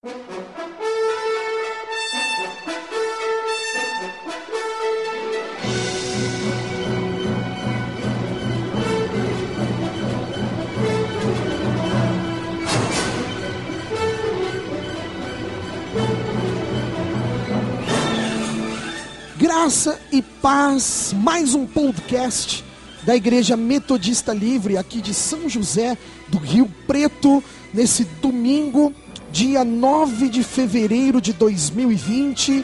Graça e paz, mais um podcast da Igreja Metodista Livre, aqui de São José do Rio Preto, nesse domingo, dia 9 de fevereiro de 2020.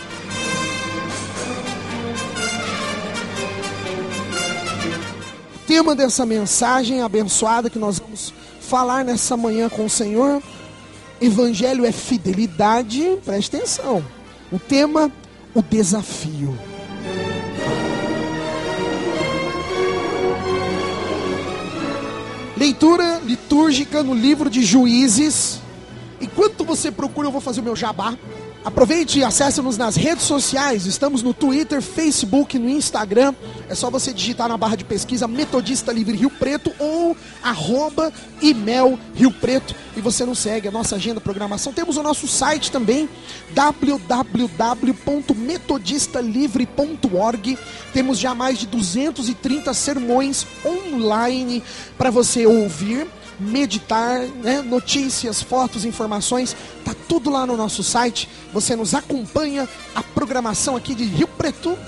O tema dessa mensagem abençoada que nós vamos falar nessa manhã com o Senhor, Evangelho é fidelidade, preste atenção. O tema, o desafio. Leitura litúrgica no livro de Juízes. Enquanto você procura, eu vou fazer o meu jabá. Aproveite e acesse-nos nas redes sociais. Estamos no Twitter, Facebook, no Instagram. É só você digitar na barra de pesquisa Metodista Livre Rio Preto ou @imel Rio Preto e você nos segue a nossa agenda, programação. Temos o nosso site também, www.metodistalivre.org. Temos já mais de 230 sermões online para você ouvir, meditar, né? Notícias, fotos, informações, tá tudo lá no nosso site. Você nos acompanha, a programação aqui de Rio Preto.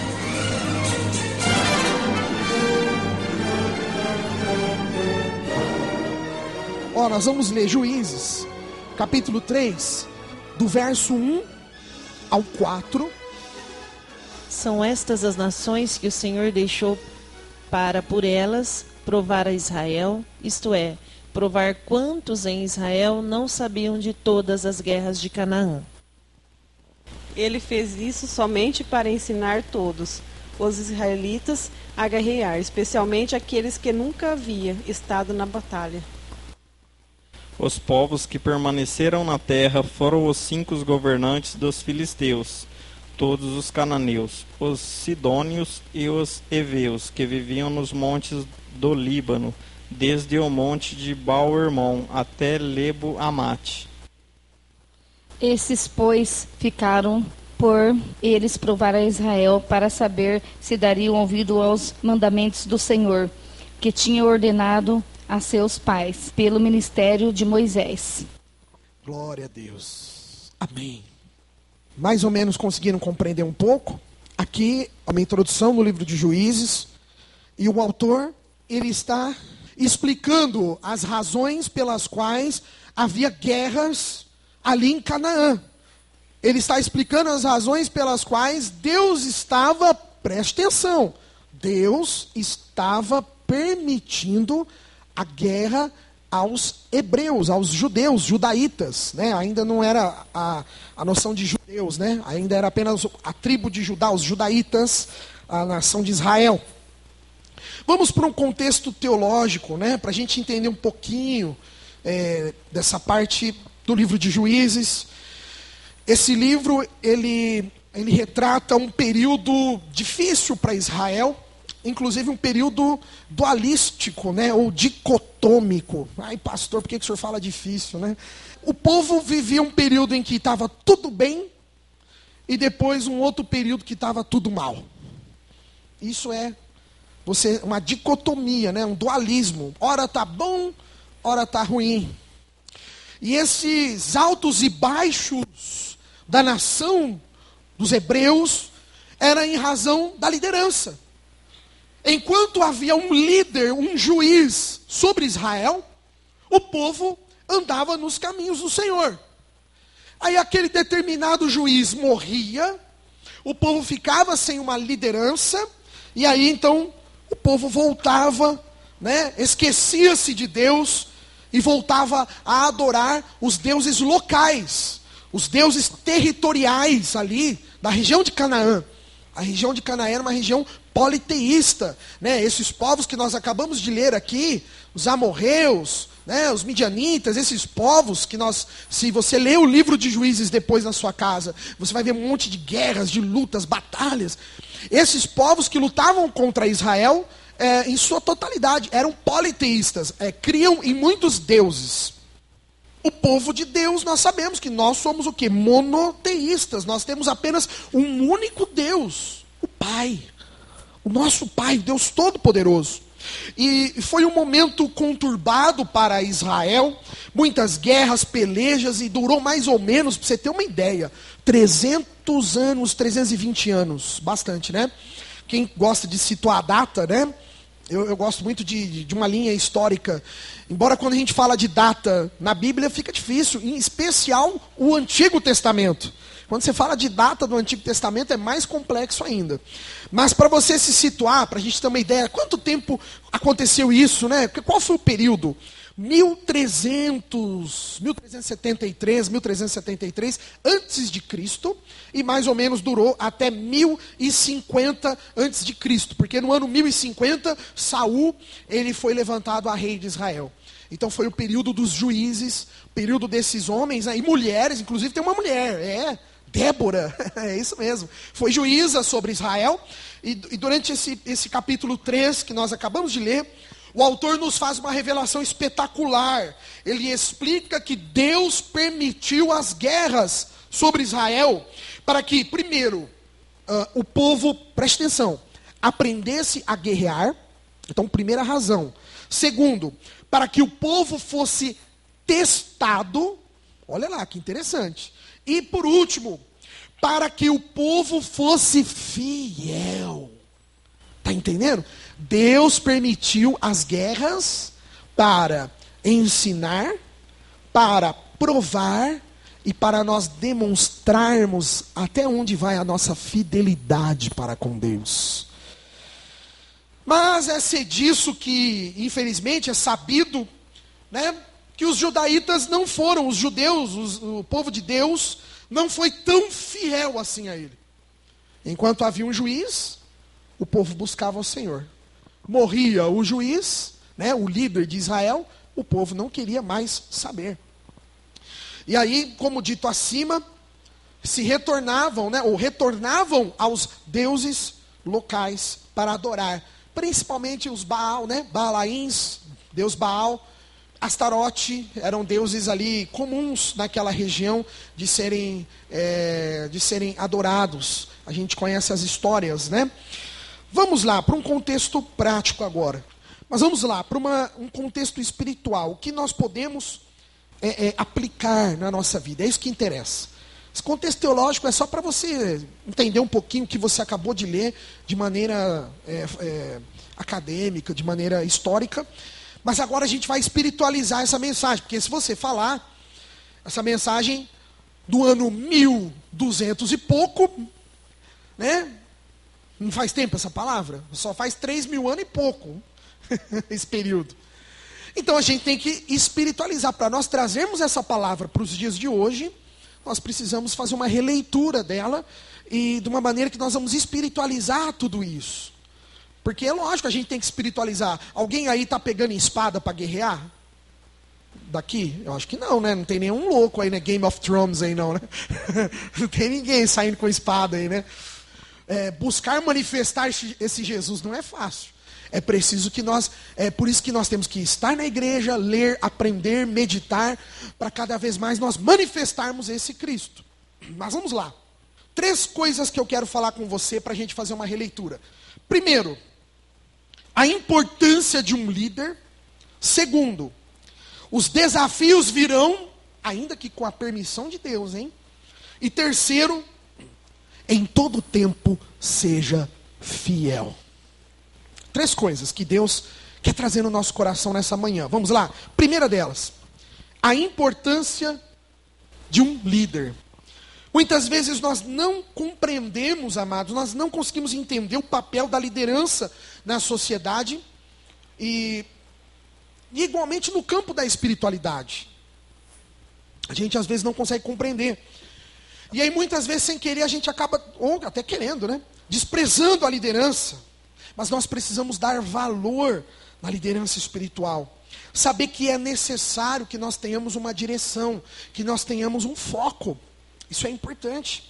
Ó, nós vamos ler Juízes, capítulo 3, do verso 1 ao 4. São estas as nações que o Senhor deixou para por elas provar a Israel, isto é, provar quantos em Israel não sabiam de todas as guerras de Canaã. Ele fez isso somente para ensinar todos os israelitas a guerrear, especialmente aqueles que nunca haviam estado na batalha. Os povos que permaneceram na terra foram os 5 governantes dos filisteus, todos os cananeus, os sidônios e os heveus, que viviam nos montes do Líbano, desde o monte de Baal-Hermon até Lebo-Amate. Esses, pois, ficaram por eles provar a Israel para saber se dariam ouvido aos mandamentos do Senhor, que tinha ordenado a seus pais, pelo ministério de Moisés. Glória a Deus. Amém. Mais ou menos conseguiram compreender um pouco? Aqui, uma introdução no livro de Juízes, e o autor, ele está explicando as razões pelas quais havia guerras ali em Canaã. Ele está explicando as razões pelas quais Deus estava, preste atenção, Deus estava permitindo a guerra aos hebreus, aos judeus, judaítas, né? Ainda não era a noção de judeus, né? Ainda era apenas a tribo de Judá, os judaítas, a nação de Israel. Vamos para um contexto teológico, né? Para a gente entender um pouquinho dessa parte do livro de Juízes. Esse livro, ele retrata um período difícil para Israel, inclusive um período dualístico, né, ou dicotômico. Ai, pastor, por que o senhor fala difícil, né? O povo vivia um período em que estava tudo bem, e depois um outro período que estava tudo mal. Isso é uma dicotomia, né, um dualismo. Ora está bom, ora está ruim. E esses altos e baixos da nação dos hebreus era em razão da liderança. Enquanto havia um líder, um juiz sobre Israel, o povo andava nos caminhos do Senhor. Aí aquele determinado juiz morria, o povo ficava sem uma liderança, e aí então o povo voltava, né, esquecia-se de Deus e voltava a adorar os deuses locais, os deuses territoriais ali da região de Canaã. A região de Canaã era uma região politeísta, né? Esses povos que nós acabamos de ler aqui, os amorreus, né? Os midianitas, esses povos que nós, se você ler o livro de Juízes depois na sua casa, você vai ver um monte de guerras, de lutas, batalhas. Esses povos que lutavam contra Israel, em sua totalidade, eram politeístas, criam em muitos deuses. O povo de Deus, nós sabemos que nós somos o quê? Monoteístas. Nós temos apenas um único Deus, o Pai. O nosso Pai, Deus Todo-Poderoso. E foi um momento conturbado para Israel, muitas guerras, pelejas, e durou mais ou menos, para você ter uma ideia, 300 anos, 320 anos, bastante, né? Quem gosta de situar a data, né? Eu gosto muito de uma linha histórica, embora quando a gente fala de data na Bíblia fica difícil, em especial o Antigo Testamento. Quando você fala de data do Antigo Testamento é mais complexo ainda. Mas para você se situar, para a gente ter uma ideia, quanto tempo aconteceu isso, né? Qual foi o período? 1373 antes de Cristo, e mais ou menos durou até 1050 antes de Cristo, porque no ano 1050 Saul, ele foi levantado a rei de Israel. Então foi o período dos juízes, período desses homens, né, e mulheres, inclusive tem uma mulher, Débora, é isso mesmo, foi juíza sobre Israel, e durante esse capítulo 3 que nós acabamos de ler, o autor nos faz uma revelação espetacular. Ele explica que Deus permitiu as guerras sobre Israel para que, primeiro, o povo, preste atenção, aprendesse a guerrear. Então, primeira razão. Segundo, para que o povo fosse testado. Olha lá, que interessante. E, por último, para que o povo fosse fiel. Está entendendo? Deus permitiu as guerras para ensinar, para provar e para nós demonstrarmos até onde vai a nossa fidelidade para com Deus. Mas é ser disso que, infelizmente, é sabido, né, que os judaítas não foram, os judeus, o povo de Deus, não foi tão fiel assim a ele. Enquanto havia um juiz, o povo buscava o Senhor. Morria o juiz, né, o líder de Israel, o povo não queria mais saber. E aí, como dito acima, se retornavam, né, ou retornavam aos deuses locais para adorar. Principalmente os Baal, né, Baalaíns, Deus Baal, Astarote, eram deuses ali comuns naquela região de serem adorados. A gente conhece as histórias, né? Vamos lá, para um contexto prático agora. Mas vamos lá, para um contexto espiritual. O que nós podemos aplicar na nossa vida? É isso que interessa. Esse contexto teológico é só para você entender um pouquinho o que você acabou de ler de maneira acadêmica, de maneira histórica. Mas agora a gente vai espiritualizar essa mensagem. Porque se você falar essa mensagem do ano 1200 e pouco, né? Não faz tempo essa palavra? Só faz 3.000 anos e pouco esse período. Então a gente tem que espiritualizar. Para nós trazermos essa palavra para os dias de hoje, nós precisamos fazer uma releitura dela e de uma maneira que nós vamos espiritualizar tudo isso. Porque é lógico, a gente tem que espiritualizar. Alguém aí está pegando espada para guerrear? Daqui? Eu acho que não, né? Não tem nenhum louco aí, né? Game of Thrones aí não, né? Não tem ninguém saindo com espada aí, né? Buscar manifestar esse Jesus não é fácil. É preciso que por isso que nós temos que estar na igreja, ler, aprender, meditar, para cada vez mais nós manifestarmos esse Cristo. Mas vamos lá. 3 coisas que eu quero falar com você para a gente fazer uma releitura. Primeiro, a importância de um líder. Segundo, os desafios virão, ainda que com a permissão de Deus, hein? E terceiro, em todo tempo seja fiel. 3 coisas que Deus quer trazer no nosso coração nessa manhã. Vamos lá. Primeira delas, a importância de um líder. Muitas vezes nós não compreendemos, amados, nós não conseguimos entender o papel da liderança na sociedade e igualmente no campo da espiritualidade. A gente às vezes não consegue compreender. E aí muitas vezes sem querer a gente acaba, ou até querendo, né, desprezando a liderança. Mas nós precisamos dar valor na liderança espiritual. Saber que é necessário que nós tenhamos uma direção, que nós tenhamos um foco. Isso é importante.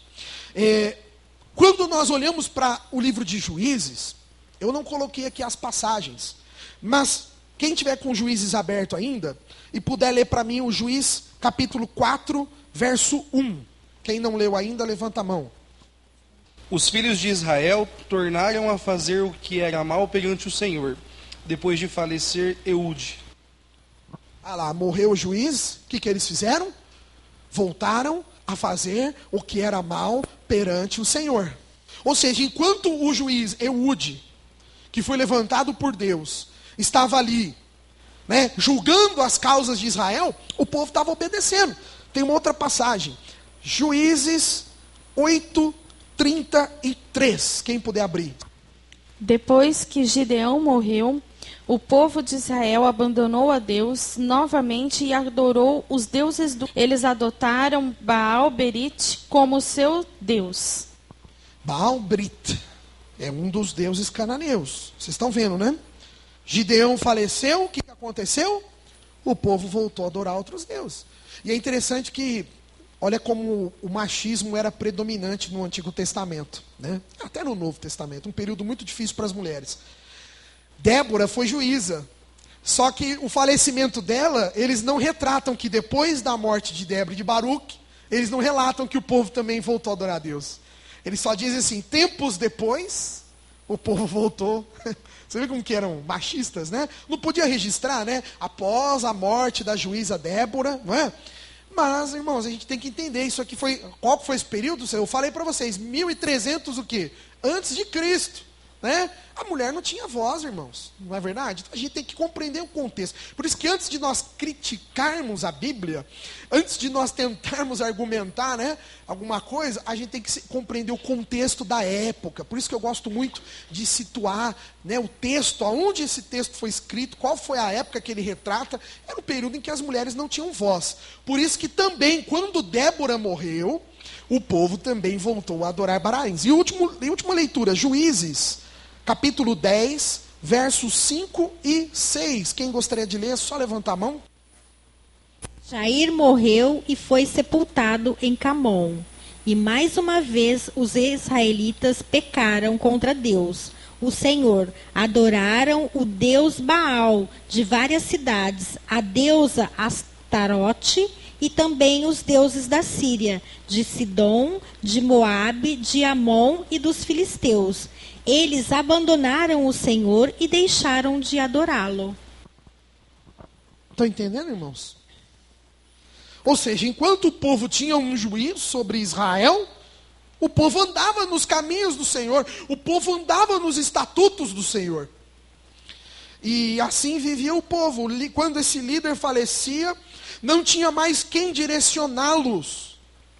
Quando nós olhamos para o livro de Juízes, eu não coloquei aqui as passagens, mas quem tiver com Juízes aberto ainda, e puder ler para mim o Juízes capítulo 4, verso 1. Quem não leu ainda, levanta a mão. Os filhos de Israel tornaram a fazer o que era mal perante o Senhor, depois de falecer Eude. Ah lá, morreu o juiz, o que eles fizeram? Voltaram a fazer o que era mal perante o Senhor. Ou seja, enquanto o juiz Eude, que foi levantado por Deus, estava ali, né, julgando as causas de Israel, o povo estava obedecendo. Tem uma outra passagem, Juízes 8:33, quem puder abrir. Depois que Gideão morreu, o povo de Israel abandonou a Deus novamente e adorou os deuses do... Eles adotaram Baal-Berite como seu Deus. Baal-Brit é um dos deuses cananeus. Vocês estão vendo, né? Gideão faleceu, o que aconteceu? O povo voltou a adorar outros deuses. E é interessante que, olha como o machismo era predominante no Antigo Testamento, né? Até no Novo Testamento, um período muito difícil para as mulheres. Débora foi juíza, só que o falecimento dela, eles não retratam que depois da morte de Débora e de Baruque, eles não relatam que o povo também voltou a adorar a Deus. Eles só dizem assim, tempos depois, o povo voltou. Você vê como que eram machistas, né? Não podia registrar, né? Após a morte da juíza Débora, não é? Mas, irmãos, a gente tem que entender, isso aqui foi, qual foi esse período? Eu falei para vocês, 1300 o quê? Antes de Cristo. Né? A mulher não tinha voz, irmãos, não é verdade? Então, a gente tem que compreender o contexto. Por isso que antes de nós criticarmos a Bíblia, antes de nós tentarmos argumentar, né, alguma coisa, a gente tem que compreender o contexto da época. Por isso que eu gosto muito de situar, né, o texto, aonde esse texto foi escrito, qual foi a época que ele retrata. Era um período em que as mulheres não tinham voz. Por isso que também, quando Débora morreu, o povo também voltou a adorar Baraíns. E última leitura, Juízes capítulo 10, versos 5 e 6. Quem gostaria de ler, é só levantar a mão. Jair morreu e foi sepultado em Camom. E mais uma vez os israelitas pecaram contra Deus, o Senhor. Adoraram o deus Baal de várias cidades, a deusa Astarote e também os deuses da Síria, de Sidom, de Moabe, de Amon e dos filisteus. Eles abandonaram o Senhor e deixaram de adorá-lo. Estão entendendo, irmãos? Ou seja, enquanto o povo tinha um juízo sobre Israel, o povo andava nos caminhos do Senhor, o povo andava nos estatutos do Senhor. E assim vivia o povo. Quando esse líder falecia, não tinha mais quem direcioná-los.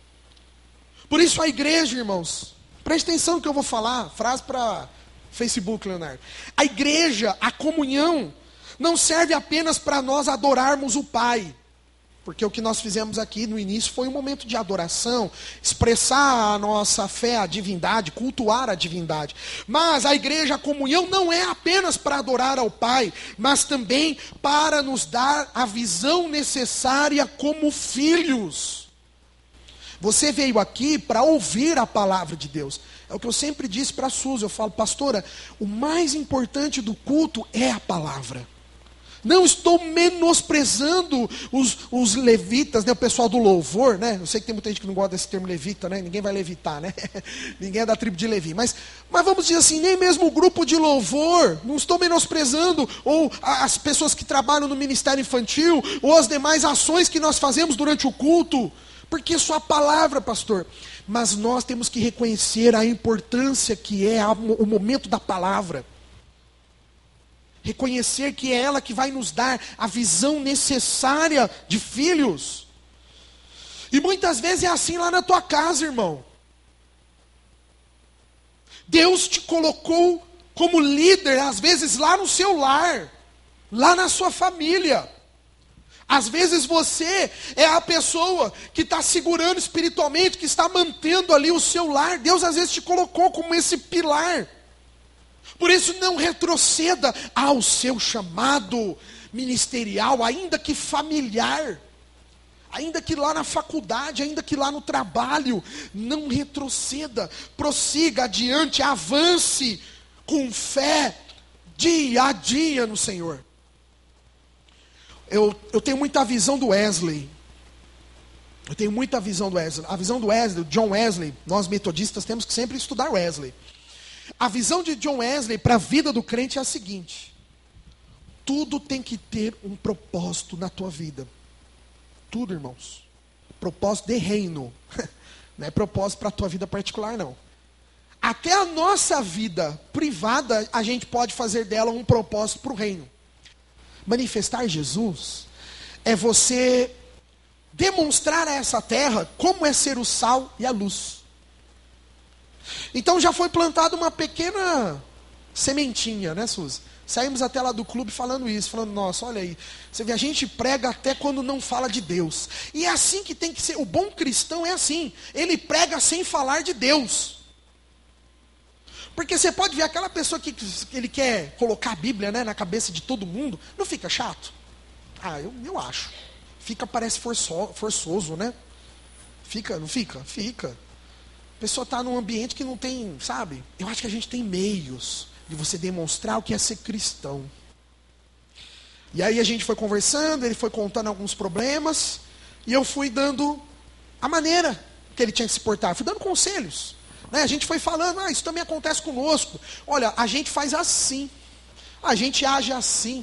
Por isso a igreja, irmãos, preste atenção no que eu vou falar, frase para Facebook, Leonardo. A igreja, a comunhão, não serve apenas para nós adorarmos o Pai. Porque o que nós fizemos aqui no início foi um momento de adoração, expressar a nossa fé à divindade, cultuar a divindade. Mas a igreja, a comunhão, não é apenas para adorar ao Pai, mas também para nos dar a visão necessária como filhos. Você veio aqui para ouvir a palavra de Deus. É o que eu sempre disse para a Suzy. Eu falo, pastora, o mais importante do culto é a palavra. Não estou menosprezando os levitas, né, o pessoal do louvor, né? Eu sei que tem muita gente que não gosta desse termo levita, né? Ninguém vai levitar, né? Ninguém é da tribo de Levi. Mas vamos dizer assim, nem mesmo o grupo de louvor, não estou menosprezando, ou as pessoas que trabalham no ministério infantil, ou as demais ações que nós fazemos durante o culto. Porque é só a palavra, pastor. Mas nós temos que reconhecer a importância que é o momento da palavra. Reconhecer que é ela que vai nos dar a visão necessária de filhos. E muitas vezes é assim lá na tua casa, irmão. Deus te colocou como líder, às vezes lá no seu lar, lá na sua família. Às vezes você é a pessoa que está segurando espiritualmente, que está mantendo ali o seu lar. Deus às vezes te colocou como esse pilar. Por isso não retroceda ao seu chamado ministerial, ainda que familiar. Ainda que lá na faculdade, ainda que lá no trabalho. Não retroceda, prossiga adiante, avance com fé, dia a dia no Senhor. eu tenho muita visão do Wesley. Eu tenho muita visão do Wesley. A visão do Wesley, John Wesley, nós metodistas temos que sempre estudar Wesley. A visão de John Wesley para a vida do crente é a seguinte: tudo tem que ter um propósito na tua vida. Tudo, irmãos. Propósito de reino. Não é propósito para a tua vida particular, não. Até a nossa vida privada, a gente pode fazer dela um propósito para o reino. Manifestar Jesus é você demonstrar a essa terra como é ser o sal e a luz. Então já foi plantada uma pequena sementinha, né, Suzy? Saímos até lá do clube falando isso, falando, nossa, olha aí, você vê, a gente prega até quando não fala de Deus. E é assim que tem que ser, o bom cristão é assim, ele prega sem falar de Deus. Porque você pode ver aquela pessoa que ele quer colocar a Bíblia, né, na cabeça de todo mundo, não fica chato? Ah, eu acho. Fica, parece forçoso, né? Fica, não fica? Fica. A pessoa está num ambiente que não tem, sabe? Eu acho que a gente tem meios de você demonstrar o que é ser cristão. E aí a gente foi conversando, ele foi contando alguns problemas, e eu fui dando a maneira que ele tinha que se portar, fui dando conselhos. Né? A gente foi falando, isso também acontece conosco. Olha, a gente faz assim, a gente age assim.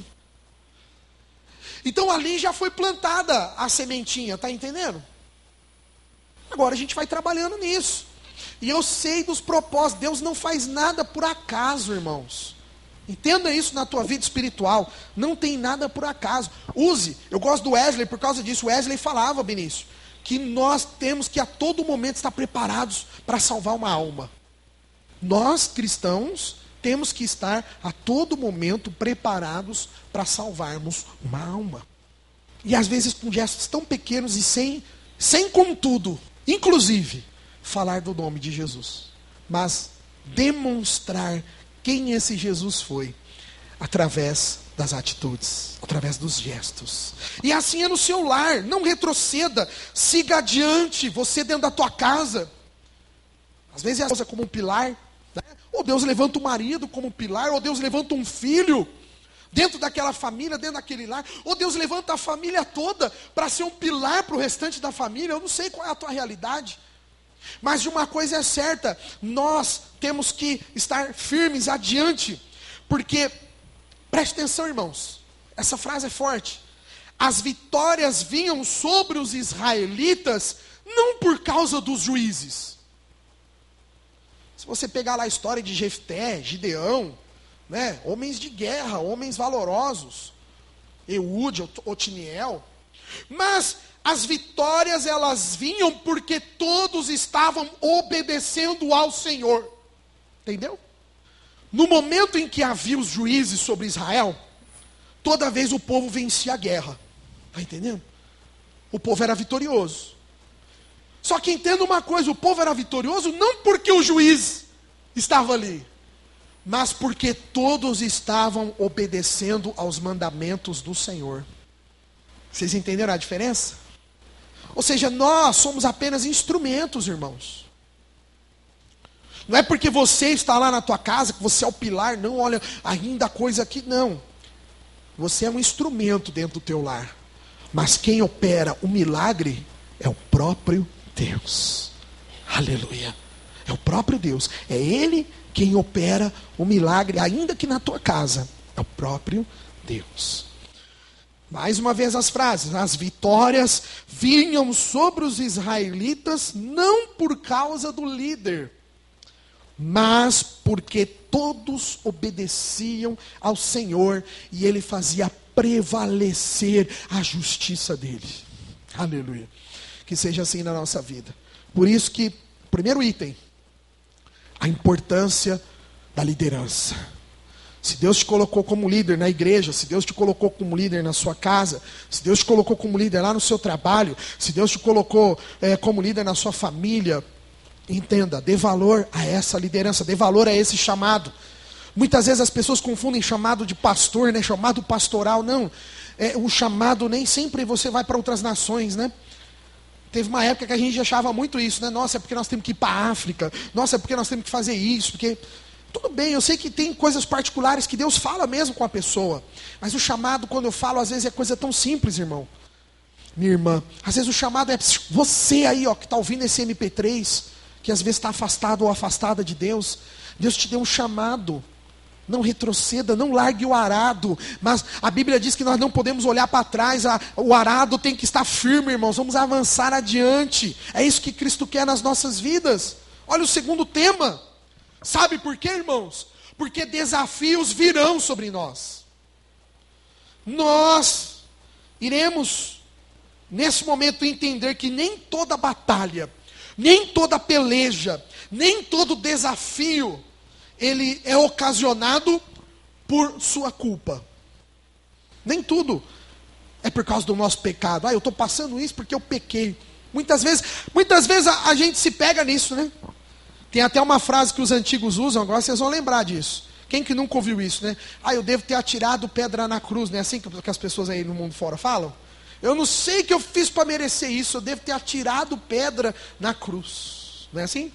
Então ali já foi plantada a sementinha, tá entendendo? Agora a gente vai trabalhando nisso. E eu sei dos propósitos. Deus não faz nada por acaso, irmãos. Entenda isso na tua vida espiritual. Não tem nada por acaso. Use, eu gosto do Wesley por causa disso. O Wesley falava, Benício, que nós temos que a todo momento estar preparados para salvar uma alma. Nós, cristãos, temos que estar a todo momento preparados para salvarmos uma alma. E às vezes com gestos tão pequenos e sem contudo, inclusive, falar do nome de Jesus. Mas demonstrar quem esse Jesus foi através das atitudes, através dos gestos. E assim é no seu lar, não retroceda, siga adiante, você dentro da tua casa. Às vezes é a coisa como um pilar, né? Ou Deus levanta o marido como um pilar, ou Deus levanta um filho dentro daquela família, dentro daquele lar, ou Deus levanta a família toda para ser um pilar para o restante da família. Eu não sei qual é a tua realidade, mas de uma coisa é certa, nós temos que estar firmes adiante, porque, preste atenção, irmãos, essa frase é forte. As vitórias vinham sobre os israelitas não por causa dos juízes. Se você pegar lá a história de Jefté, Gideão, né, homens de guerra, homens valorosos, Eude, Otiniel, mas as vitórias elas vinham porque todos estavam obedecendo ao Senhor. Entendeu? No momento em que havia os juízes sobre Israel, toda vez o povo vencia a guerra. Está entendendo? O povo era vitorioso. Só que entenda uma coisa, o povo era vitorioso não porque o juiz estava ali, mas porque todos estavam obedecendo aos mandamentos do Senhor. Vocês entenderam a diferença? Ou seja, nós somos apenas instrumentos, irmãos. Não é porque você está lá na tua casa, que você é o pilar, não, olha, ainda a coisa aqui, não. Você é um instrumento dentro do teu lar. Mas quem opera o milagre é o próprio Deus. Aleluia. É o próprio Deus. É Ele quem opera o milagre, ainda que na tua casa. É o próprio Deus. Mais uma vez as frases. As vitórias vinham sobre os israelitas não por causa do líder, mas porque todos obedeciam ao Senhor e Ele fazia prevalecer a justiça dele. Aleluia. Que seja assim na nossa vida. Por isso que, primeiro item, a importância da liderança. Se Deus te colocou como líder na igreja, se Deus te colocou como líder na sua casa, se Deus te colocou como líder lá no seu trabalho, se Deus te colocou como líder na sua família, entenda, dê valor a essa liderança, dê valor a esse chamado. Muitas vezes as pessoas confundem chamado de pastor, né? Chamado pastoral, não. Um chamado nem sempre você vai para outras nações, né? Teve uma época que a gente achava muito isso, né? Nossa, é porque nós temos que ir para a África. Nossa, é porque nós temos que fazer isso. Porque Tudo bem, eu sei que tem coisas particulares que Deus fala mesmo com a pessoa. Mas o chamado, quando eu falo, às vezes é coisa tão simples, irmão. Minha irmã, às vezes o chamado é você aí, ó, que está ouvindo esse MP3, que às vezes está afastado ou afastada de Deus. Deus te deu um chamado. Não retroceda, não largue o arado. Mas a Bíblia diz que nós não podemos olhar para trás. O arado tem que estar firme, irmãos. Vamos avançar adiante. É isso que Cristo quer nas nossas vidas. Olha o segundo tema. Sabe por quê, irmãos? Porque desafios virão sobre nós. Nós iremos, nesse momento, entender que nem toda batalha, nem toda peleja, nem todo desafio, ele é ocasionado por sua culpa. Nem tudo é por causa do nosso pecado. Eu estou passando isso porque eu pequei. Muitas vezes a gente se pega nisso, né? Tem até uma frase que os antigos usam, agora vocês vão lembrar disso. Quem que nunca ouviu isso, né? Eu devo ter atirado pedra na cruz, né? Assim que as pessoas aí no mundo fora falam. Eu não sei o que eu fiz para merecer isso, eu devo ter atirado pedra na cruz. Não é assim?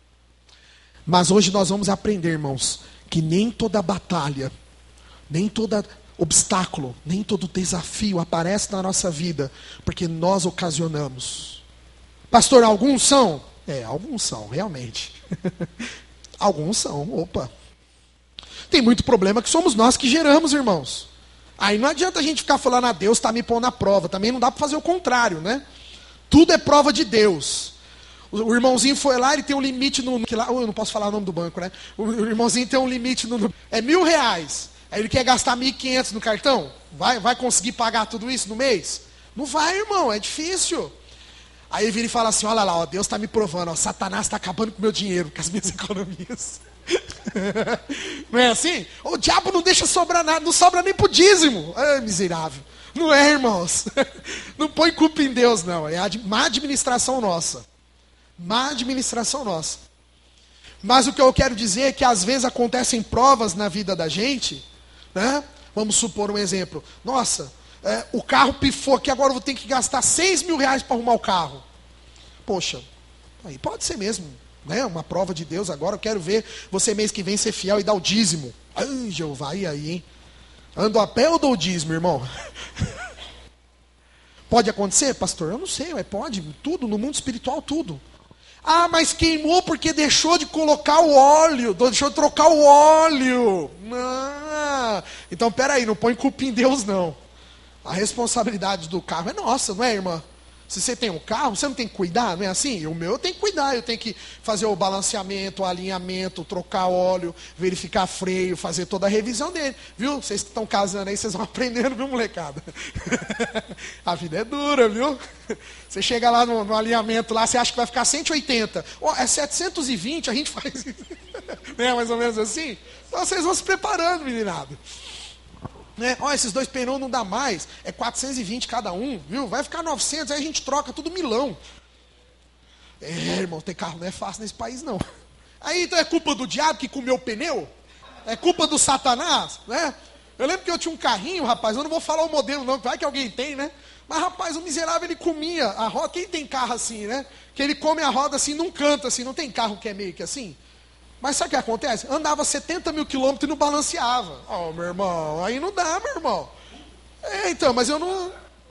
Mas hoje nós vamos aprender, irmãos, que nem toda batalha, nem todo obstáculo, nem todo desafio aparece na nossa vida, porque nós ocasionamos. Pastor, alguns são? Alguns são, realmente. Alguns são, opa. Tem muito problema que somos nós que geramos, irmãos. Aí não adianta a gente ficar falando, Deus está me pondo na prova. Também não dá para fazer o contrário, né? Tudo é prova de Deus. O irmãozinho foi lá, ele tem um limite no... Eu não posso falar o nome do banco, né? O irmãozinho tem um limite no... É R$1.000. Aí ele quer gastar 1.500 no cartão. Vai conseguir pagar tudo isso no mês? Não vai, irmão, é difícil. Aí ele vira e fala assim, olha lá, Deus está me provando, Satanás está acabando com o meu dinheiro, com as minhas economias. Não é assim? O diabo não deixa sobrar nada, não sobra nem pro dízimo. Miserável. Não é, irmãos? Não põe culpa em Deus, não. É a má administração nossa. Má administração nossa. Mas o que eu quero dizer é que às vezes acontecem provas na vida da gente, né? Vamos supor um exemplo. Nossa, o carro pifou aqui, agora eu vou ter que gastar R$6.000 para arrumar o carro. Poxa, aí pode ser mesmo, né? Uma prova de Deus agora. Eu quero ver você mês que vem ser fiel e dar o dízimo. Ai, Jeová, e aí, hein? Ando a pé ou dou o dízimo, irmão? Pode acontecer, pastor? Eu não sei, pode. Tudo, no mundo espiritual, tudo. Mas queimou porque deixou de colocar o óleo, deixou de trocar o óleo. Então, peraí, não põe culpa em Deus, não. A responsabilidade do carro é nossa, não é, irmã? Se você tem um carro, você não tem que cuidar, não é assim? O meu eu tenho que cuidar, eu tenho que fazer o balanceamento, o alinhamento, trocar óleo, verificar freio, fazer toda a revisão dele. Viu? Vocês que estão casando aí, vocês vão aprendendo, viu, molecada? A vida é dura, viu? Você chega lá no alinhamento, lá, você acha que vai ficar 180. É 720, a gente faz isso. Não é mais ou menos assim? Então vocês vão se preparando, meninada. Né? Esses dois pneus não dá mais, é 420 cada um, viu? Vai ficar 900, aí a gente troca tudo milão. Irmão, ter carro não é fácil nesse país, não. Aí então é culpa do diabo que comeu o pneu? É culpa do Satanás, né? Eu lembro que eu tinha um carrinho, rapaz, eu não vou falar o modelo não, vai que alguém tem, né? Mas, rapaz, o miserável, ele comia a roda. Quem tem carro assim, né? Que ele come a roda assim, não canta assim, não tem carro que é meio que assim? Mas sabe o que acontece? Andava 70 mil quilômetros e não balanceava. Meu irmão, aí não dá, meu irmão. Então, mas eu não...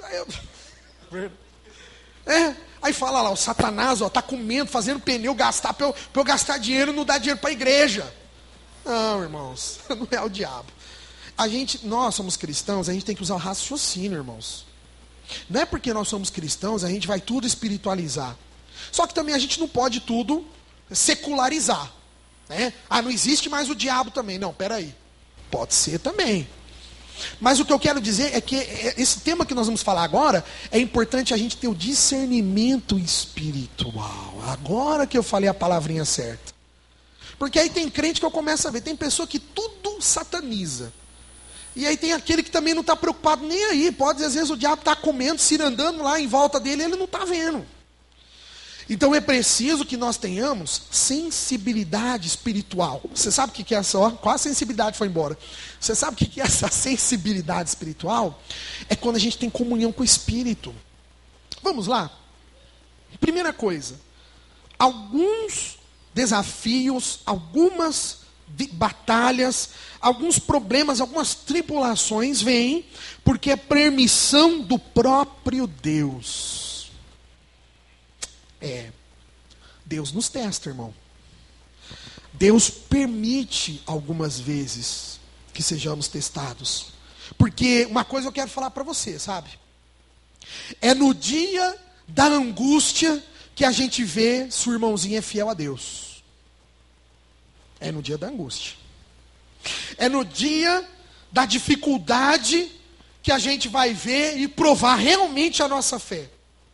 Aí fala lá, o Satanás, tá comendo, fazendo pneu, gastar, pra eu gastar dinheiro, não dá dinheiro para a igreja. Não, irmãos, não é o diabo. Nós somos cristãos, a gente tem que usar o raciocínio, irmãos. Não é porque nós somos cristãos, a gente vai tudo espiritualizar. Só que também a gente não pode tudo secularizar. Não existe mais o diabo também. Não, peraí. Pode ser também. Mas o que eu quero dizer é que esse tema que nós vamos falar agora, é importante a gente ter o discernimento espiritual. Agora que eu falei a palavrinha certa. Porque aí tem crente que eu começo a ver, tem pessoa que tudo sataniza. E aí tem aquele que também não está preocupado nem aí. Pode, às vezes, o diabo está comendo, cirandando lá em volta dele, ele não está vendo. Então é preciso que nós tenhamos sensibilidade espiritual. Você sabe o que é essa? Qual a sensibilidade foi embora? Você sabe o que é essa sensibilidade espiritual? É quando a gente tem comunhão com o Espírito. Vamos lá? Primeira coisa. Alguns desafios, algumas batalhas, alguns problemas, algumas tribulações vêm porque é permissão do próprio Deus. Deus nos testa, irmão. Deus permite algumas vezes que sejamos testados. Porque uma coisa eu quero falar para você, sabe? É no dia da angústia que a gente vê se o irmãozinho é fiel a Deus. É no dia da angústia. É no dia da dificuldade que a gente vai ver e provar realmente a nossa fé.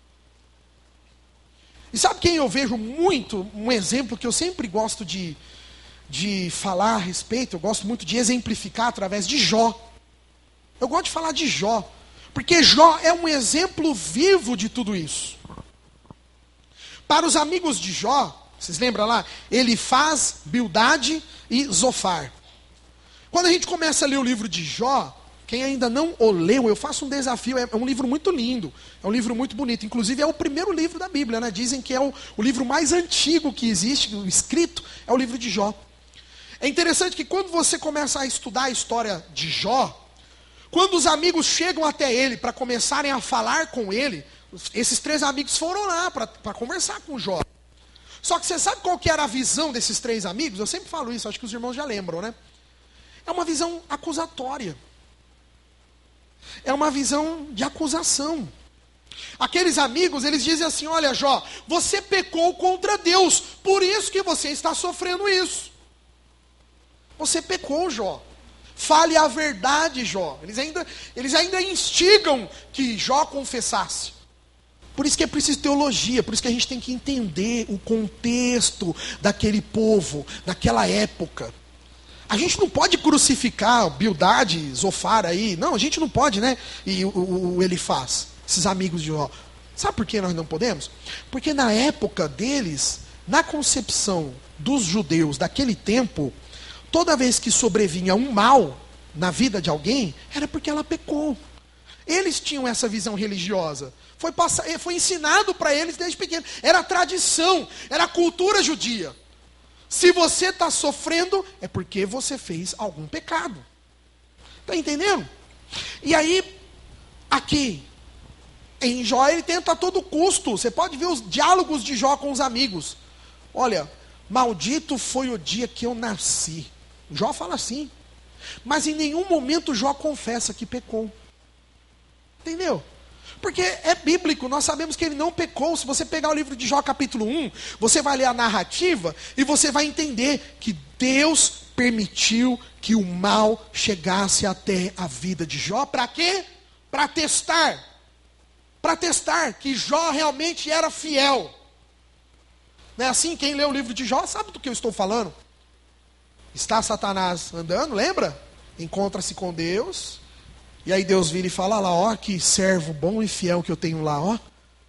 E sabe quem eu vejo muito, um exemplo que eu sempre gosto de falar a respeito, eu gosto muito de exemplificar através de Jó. Eu gosto de falar de Jó, porque Jó é um exemplo vivo de tudo isso. Para os amigos de Jó, vocês lembram lá? Elifaz, Bildade e Zofar. Quando a gente começa a ler o livro de Jó, quem ainda não o leu, eu faço um desafio, é um livro muito lindo, é um livro muito bonito. Inclusive é o primeiro livro da Bíblia, né? Dizem que é o livro mais antigo que existe, escrito, é o livro de Jó. É interessante que quando você começa a estudar a história de Jó, quando os amigos chegam até ele para começarem a falar com ele, esses 3 amigos foram lá para conversar com Jó. Só que você sabe qual que era a visão desses 3 amigos? Eu sempre falo isso, acho que os irmãos já lembram, né? É uma visão acusatória. É uma visão de acusação. Aqueles amigos, eles dizem assim: olha, Jó, você pecou contra Deus, por isso que você está sofrendo isso. Você pecou, Jó. Fale a verdade, Jó. Eles ainda instigam que Jó confessasse. Por isso que é preciso teologia, por isso que a gente tem que entender o contexto daquele povo, daquela época. A gente não pode crucificar Bildade, Zofar aí. Não, a gente não pode, né? E o Elifaz, esses amigos de Jó. Sabe por que nós não podemos? Porque na época deles, na concepção dos judeus daquele tempo, toda vez que sobrevinha um mal na vida de alguém, era porque ela pecou. Eles tinham essa visão religiosa. Foi ensinado para eles desde pequeno. Era a tradição, era a cultura judia. Se você está sofrendo, é porque você fez algum pecado. Está entendendo? E aí, aqui, em Jó, ele tenta a todo custo. Você pode ver os diálogos de Jó com os amigos. Olha, maldito foi o dia que eu nasci. Jó fala assim. Mas em nenhum momento Jó confessa que pecou. Entendeu? Porque é bíblico, nós sabemos que ele não pecou. Se você pegar o livro de Jó capítulo 1, você vai ler a narrativa e você vai entender que Deus permitiu que o mal chegasse até a vida de Jó. Para quê? Para testar. Para testar que Jó realmente era fiel. Não é assim? Quem lê o livro de Jó sabe do que eu estou falando. Está Satanás andando, lembra? Encontra-se com Deus. E aí Deus vira e fala lá, ó, que servo bom e fiel que eu tenho lá, ó.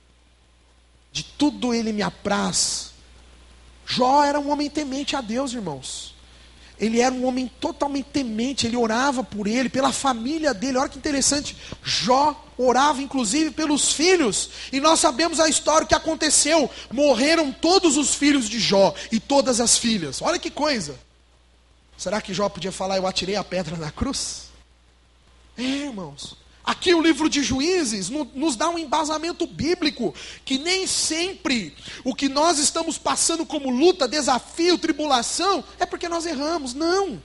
De tudo ele me apraz. Jó era um homem temente a Deus, irmãos. Ele era um homem totalmente temente, ele orava por ele, pela família dele. Olha que interessante, Jó orava inclusive pelos filhos. E nós sabemos a história que aconteceu. Morreram todos os filhos de Jó e todas as filhas. Olha que coisa. Será que Jó podia falar, eu atirei a pedra na cruz? Irmãos, aqui o livro de Juízes nos dá um embasamento bíblico, que nem sempre o que nós estamos passando como luta, desafio, tribulação, é porque nós erramos, não.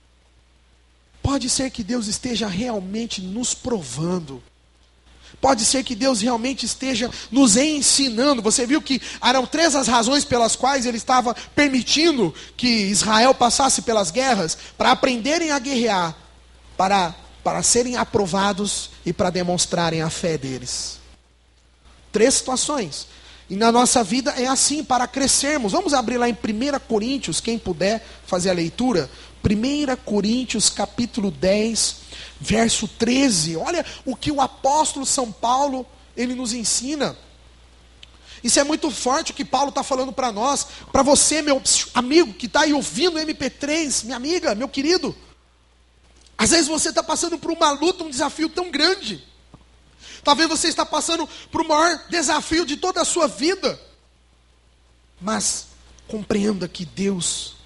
Pode ser que Deus esteja realmente nos provando. Pode ser que Deus realmente esteja nos ensinando. Você viu que eram 3 as razões pelas quais ele estava permitindo que Israel passasse pelas guerras, para aprenderem a guerrear, para serem aprovados e para demonstrarem a fé deles. 3 situações. E na nossa vida é assim, para crescermos. Vamos abrir lá em 1 Coríntios, quem puder fazer a leitura. 1 Coríntios capítulo 10, verso 13. Olha o que o apóstolo São Paulo, ele nos ensina. Isso é muito forte o que Paulo está falando para nós. Para você, meu amigo, que está aí ouvindo MP3, minha amiga, meu querido. Às vezes você está passando por uma luta, um desafio tão grande. Talvez você está passando por o maior desafio de toda a sua vida. Mas compreenda que Deus,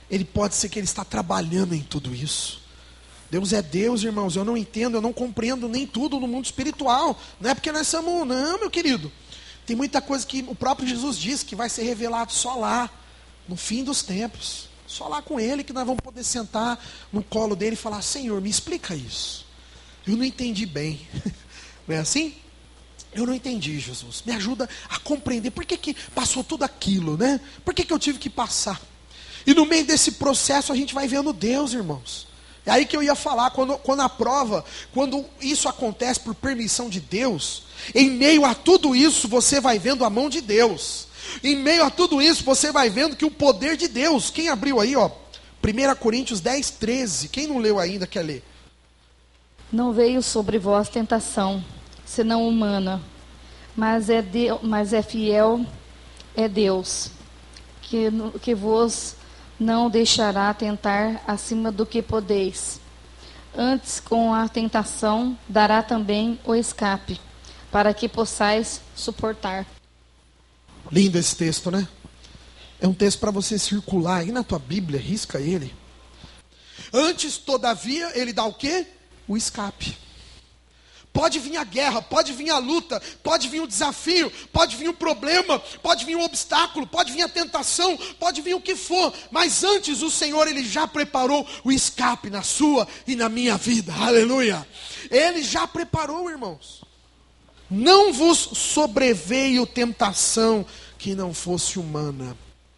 pode ser que ele está trabalhando em tudo isso. Deus é Deus, irmãos. Eu não entendo, eu não compreendo nem tudo no mundo espiritual. Não é porque nós somos, não, meu querido. Tem muita coisa que o próprio Jesus disse que vai ser revelado só lá, no fim dos tempos. Só lá com ele que nós vamos poder sentar no colo dele e falar: Senhor, me explica isso. Eu não entendi bem. Não é assim? Eu não entendi, Jesus. Me ajuda a compreender por que passou tudo aquilo, né? Por que eu tive que passar? E no meio desse processo a gente vai vendo Deus, irmãos. É aí que eu ia falar, quando a prova, quando isso acontece por permissão de Deus, em meio a tudo isso você vai vendo a mão de Deus. Em meio a tudo isso você vai vendo que o poder de Deus, quem abriu aí, ó, 1 Coríntios 10, 13, quem não leu ainda quer ler? Não veio sobre vós tentação, senão humana, mas é fiel, é Deus, que vos não deixará tentar acima do que podeis. Antes, com a tentação, dará também o escape, para que possais suportar. Lindo esse texto, né? É um texto para você circular aí na tua Bíblia, risca ele. Antes, todavia, ele dá o quê? O escape. Pode vir a guerra, pode vir a luta, pode vir o desafio, pode vir o problema, pode vir o obstáculo, pode vir a tentação, pode vir o que for. Mas antes o Senhor, Ele já preparou o escape na sua e na minha vida. Aleluia! Ele já preparou, irmãos. Não vos sobreveio tentação que não fosse humana.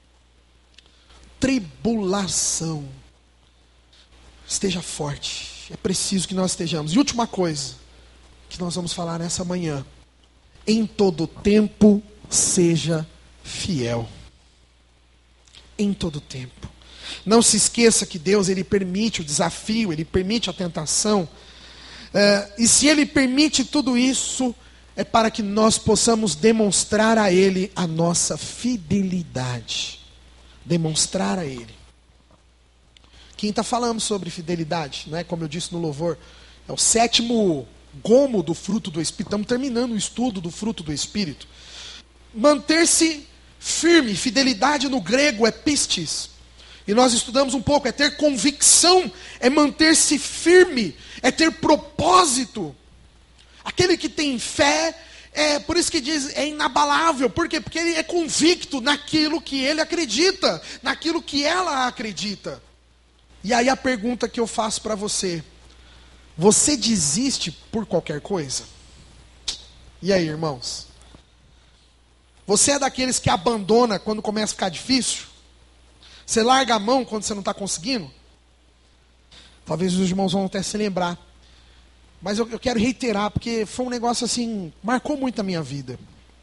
Tribulação. Esteja forte. É preciso que nós estejamos. E última coisa que nós vamos falar nessa manhã: em todo tempo seja fiel. Em todo tempo. Não se esqueça que Deus, Ele permite o desafio, Ele permite a tentação. E se Ele permite tudo isso, é para que nós possamos demonstrar a Ele a nossa fidelidade. Demonstrar a Ele. Quinta falamos sobre fidelidade, né? Como eu disse no louvor, é o 7º gomo do fruto do Espírito. Estamos terminando o estudo do fruto do Espírito. Manter-se firme. Fidelidade no grego é pistis. E nós estudamos um pouco. É ter convicção. É manter-se firme. É ter propósito. Aquele que tem fé, por isso que diz, é inabalável. Por quê? Porque ele é convicto naquilo que ele acredita. Naquilo que ela acredita. E aí a pergunta que eu faço para você: você desiste por qualquer coisa? E aí, irmãos? Você é daqueles que abandona quando começa a ficar difícil? Você larga a mão quando você não está conseguindo? Talvez os irmãos vão até se lembrar. Mas eu quero reiterar, porque foi um negócio assim, marcou muito a minha vida.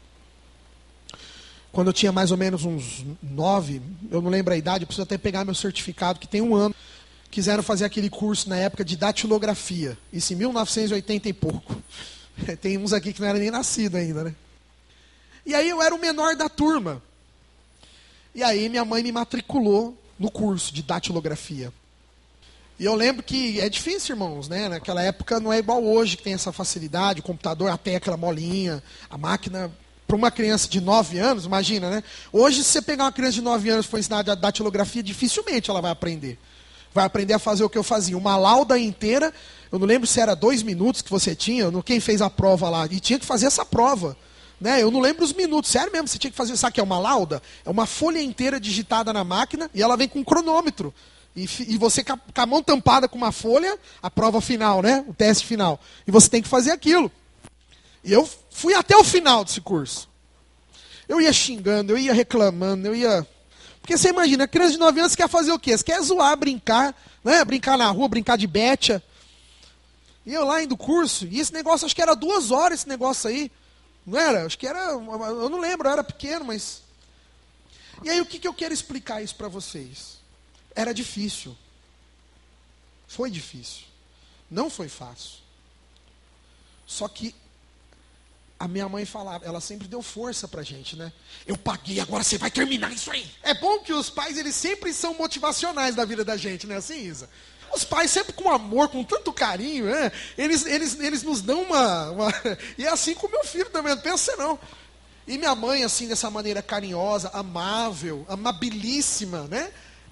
Quando eu tinha mais ou menos uns 9, eu não lembro a idade, eu preciso até pegar meu certificado, que tem 1 ano. Quiseram fazer aquele curso na época de datilografia. Isso em 1980 e pouco. Tem uns aqui que não era nem nascido ainda, né? E aí eu era o menor da turma. E aí minha mãe me matriculou no curso de datilografia. E eu lembro que é difícil, irmãos, né? Naquela época não é igual hoje, que tem essa facilidade, o computador, a tecla molinha, a máquina. Para uma criança de 9 anos, imagina, né? Hoje, se você pegar uma criança de 9 anos e for ensinar a datilografia, dificilmente ela vai aprender. Vai aprender a fazer o que eu fazia. Uma lauda inteira, eu não lembro se era 2 minutos que você tinha, quem fez a prova lá, e tinha que fazer essa prova. Né? Eu não lembro os minutos, sério mesmo, você tinha que fazer, sabe o que é uma lauda? É uma folha inteira digitada na máquina, e ela vem com um cronômetro. E você com a mão tampada com uma folha, a prova final, né? O teste final. E você tem que fazer aquilo. E eu fui até o final desse curso. Eu ia xingando, eu ia reclamando, Porque você imagina, a criança de 9 anos quer fazer o quê? Você quer zoar, brincar, né? Brincar na rua, brincar de betia. E eu lá indo do curso, e esse negócio, acho que era 2 horas esse negócio aí. Não era? Acho que era, eu não lembro, eu era pequeno, mas... E aí o que eu quero explicar isso para vocês? Era difícil. Foi difícil. Não foi fácil. Só que a minha mãe falava, ela sempre deu força pra gente, né? Eu paguei, agora você vai terminar isso aí. É bom que os pais, eles sempre são motivacionais da vida da gente, né? Assim, Isa? Os pais sempre com amor, com tanto carinho, né? Eles nos dão uma... E é assim com o meu filho também, não pensa não. E minha mãe, assim, dessa maneira carinhosa, amável, amabilíssima, né?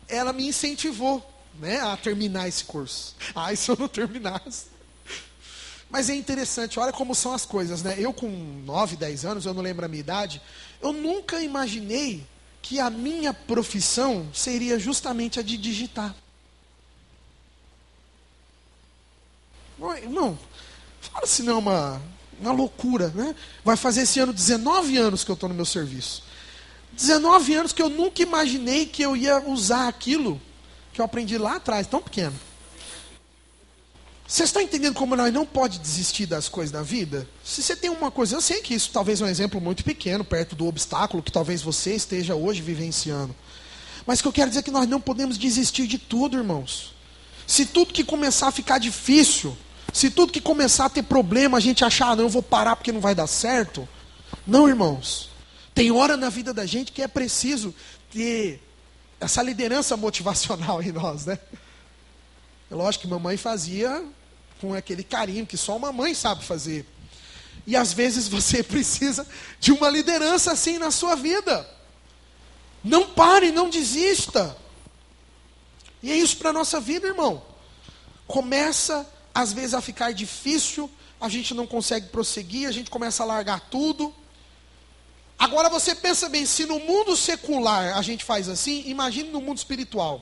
ela me incentivou, né, a terminar esse curso. E se eu não terminasse? Mas é interessante, olha como são as coisas, né? Eu com 9, 10 anos, eu não lembro a minha idade, eu nunca imaginei que a minha profissão seria justamente a de digitar. Não, fala se não é uma loucura, né? Vai fazer esse ano 19 anos que eu estou no meu serviço. 19 anos que eu nunca imaginei que eu ia usar aquilo que eu aprendi lá atrás, tão pequeno. Vocês estão entendendo como nós não podemos desistir das coisas da vida? Se você tem uma coisa, eu sei que isso talvez é um exemplo muito pequeno, perto do obstáculo que talvez você esteja hoje vivenciando. Mas o que eu quero dizer é que nós não podemos desistir de tudo, irmãos. Se tudo que começar a ficar difícil, se tudo que começar a ter problema, a gente achar, não, eu vou parar porque não vai dar certo. Não, irmãos. Tem hora na vida da gente que é preciso ter essa liderança motivacional em nós, né? É lógico que mamãe fazia com aquele carinho que só uma mãe sabe fazer. E às vezes você precisa de uma liderança assim na sua vida. Não pare, não desista. E é isso para a nossa vida, irmão. Começa às vezes a ficar difícil, a gente não consegue prosseguir, a gente começa a largar tudo. Agora você pensa bem, se no mundo secular a gente faz assim, imagine no mundo espiritual.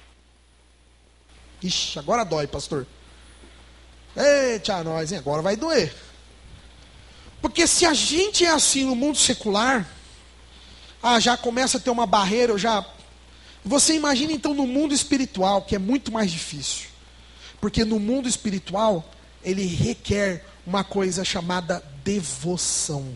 Ixi, agora dói, pastor. Eita, nós, hein? Agora vai doer. Porque se a gente é assim no mundo secular, já começa a ter uma barreira, Você imagina então no mundo espiritual, que é muito mais difícil. Porque no mundo espiritual, ele requer uma coisa chamada devoção.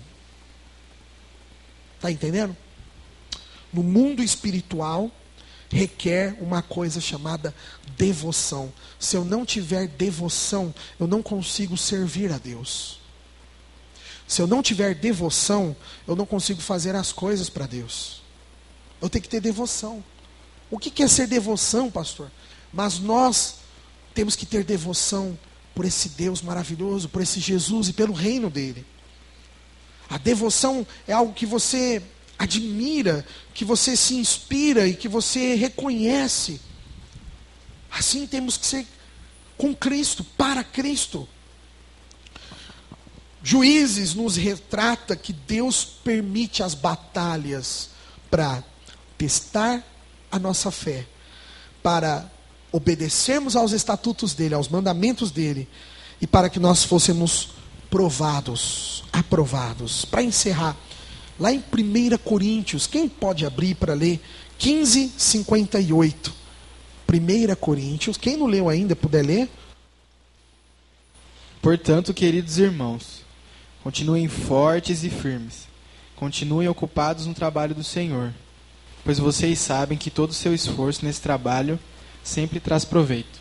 Está entendendo? No mundo espiritual, requer uma coisa chamada devoção. Se eu não tiver devoção, eu não consigo servir a Deus. Se eu não tiver devoção, eu não consigo fazer as coisas para Deus. Eu tenho que ter devoção. O que é ser devoção, pastor? Mas nós temos que ter devoção por esse Deus maravilhoso, por esse Jesus e pelo reino dele. A devoção é algo que você admira, que você se inspira e que você reconhece. Assim temos que ser com Cristo, para Cristo. Juízes nos retrata que Deus permite as batalhas para testar a nossa fé, para obedecermos aos estatutos dele, aos mandamentos dele, e para que nós fôssemos provados, aprovados. Para encerrar, lá em 1 Coríntios, quem pode abrir para ler? 15:58. 1 Coríntios, quem não leu ainda, puder ler? Portanto, queridos irmãos, continuem fortes e firmes. Continuem ocupados no trabalho do Senhor, pois vocês sabem que todo o seu esforço nesse trabalho sempre traz proveito.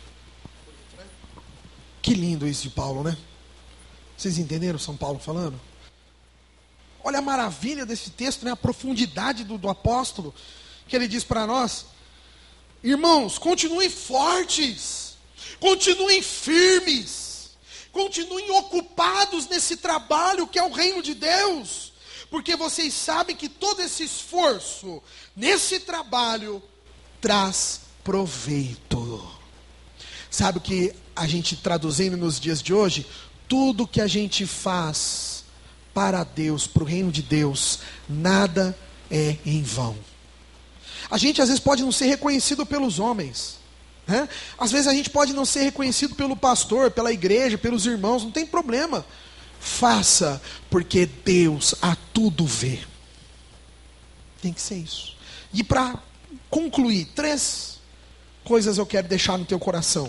Que lindo isso de Paulo, né? Vocês entenderam São Paulo falando? Olha a maravilha desse texto, né? A profundidade do apóstolo, que ele diz para nós: irmãos, continuem fortes, continuem firmes, continuem ocupados nesse trabalho que é o reino de Deus, porque vocês sabem que todo esse esforço nesse trabalho traz proveito. Sabe o que a gente traduzindo nos dias de hoje? Tudo que a gente faz para Deus, para o reino de Deus, nada é em vão. A gente às vezes pode não ser reconhecido pelos homens, né? Às vezes a gente pode não ser reconhecido pelo pastor, pela igreja, pelos irmãos, não tem problema. Faça, porque Deus a tudo vê. Tem que ser isso. E para concluir, 3 coisas eu quero deixar no teu coração.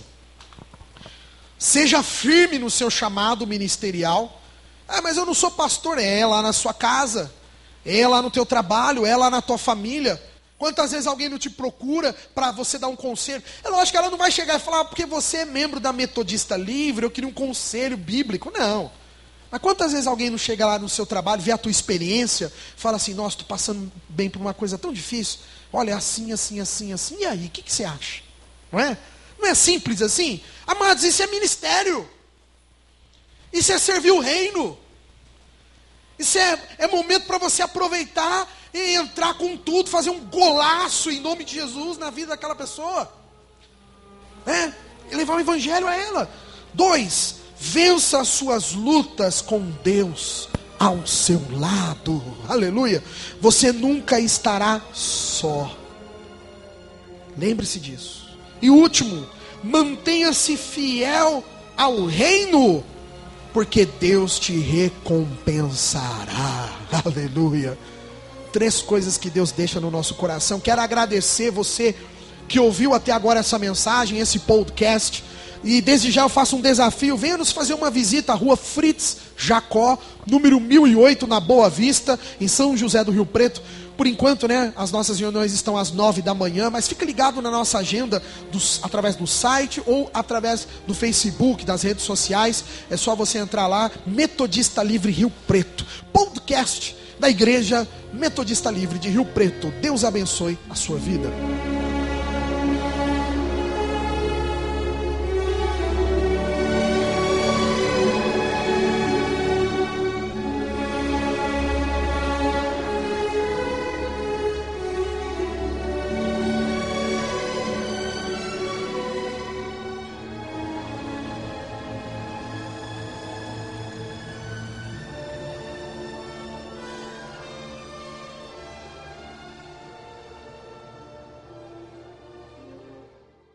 Seja firme no seu chamado ministerial. Mas eu não sou pastor. É lá na sua casa, é lá no teu trabalho, é lá na tua família. Quantas vezes alguém não te procura para você dar um conselho? É lógico que ela não vai chegar e falar, porque você é membro da Metodista Livre, eu queria um conselho bíblico. Não. Mas quantas vezes alguém não chega lá no seu trabalho, vê a tua experiência, fala assim, nossa, estou passando bem por uma coisa tão difícil. Olha, assim, assim, assim, assim. E aí, o que você acha? Não é? Não é simples assim? Amados, isso é ministério. Isso é servir o reino. Isso é momento para você aproveitar e entrar com tudo, fazer um golaço em nome de Jesus na vida daquela pessoa. E levar o evangelho a ela. 2, vença as suas lutas com Deus ao seu lado. Aleluia. Você nunca estará só. Lembre-se disso. E último, mantenha-se fiel ao reino, porque Deus te recompensará. Aleluia. 3 coisas que Deus deixa no nosso coração. Quero agradecer você que ouviu até agora essa mensagem, esse podcast. E desde já eu faço um desafio. Venha nos fazer uma visita à rua Fritz Jacó, número 1008, na Boa Vista, em São José do Rio Preto. Por enquanto, as nossas reuniões estão às 9 da manhã, mas fica ligado na nossa agenda através do site ou através do Facebook, das redes sociais. É só você entrar lá, Metodista Livre Rio Preto, podcast da Igreja Metodista Livre de Rio Preto. Deus abençoe a sua vida.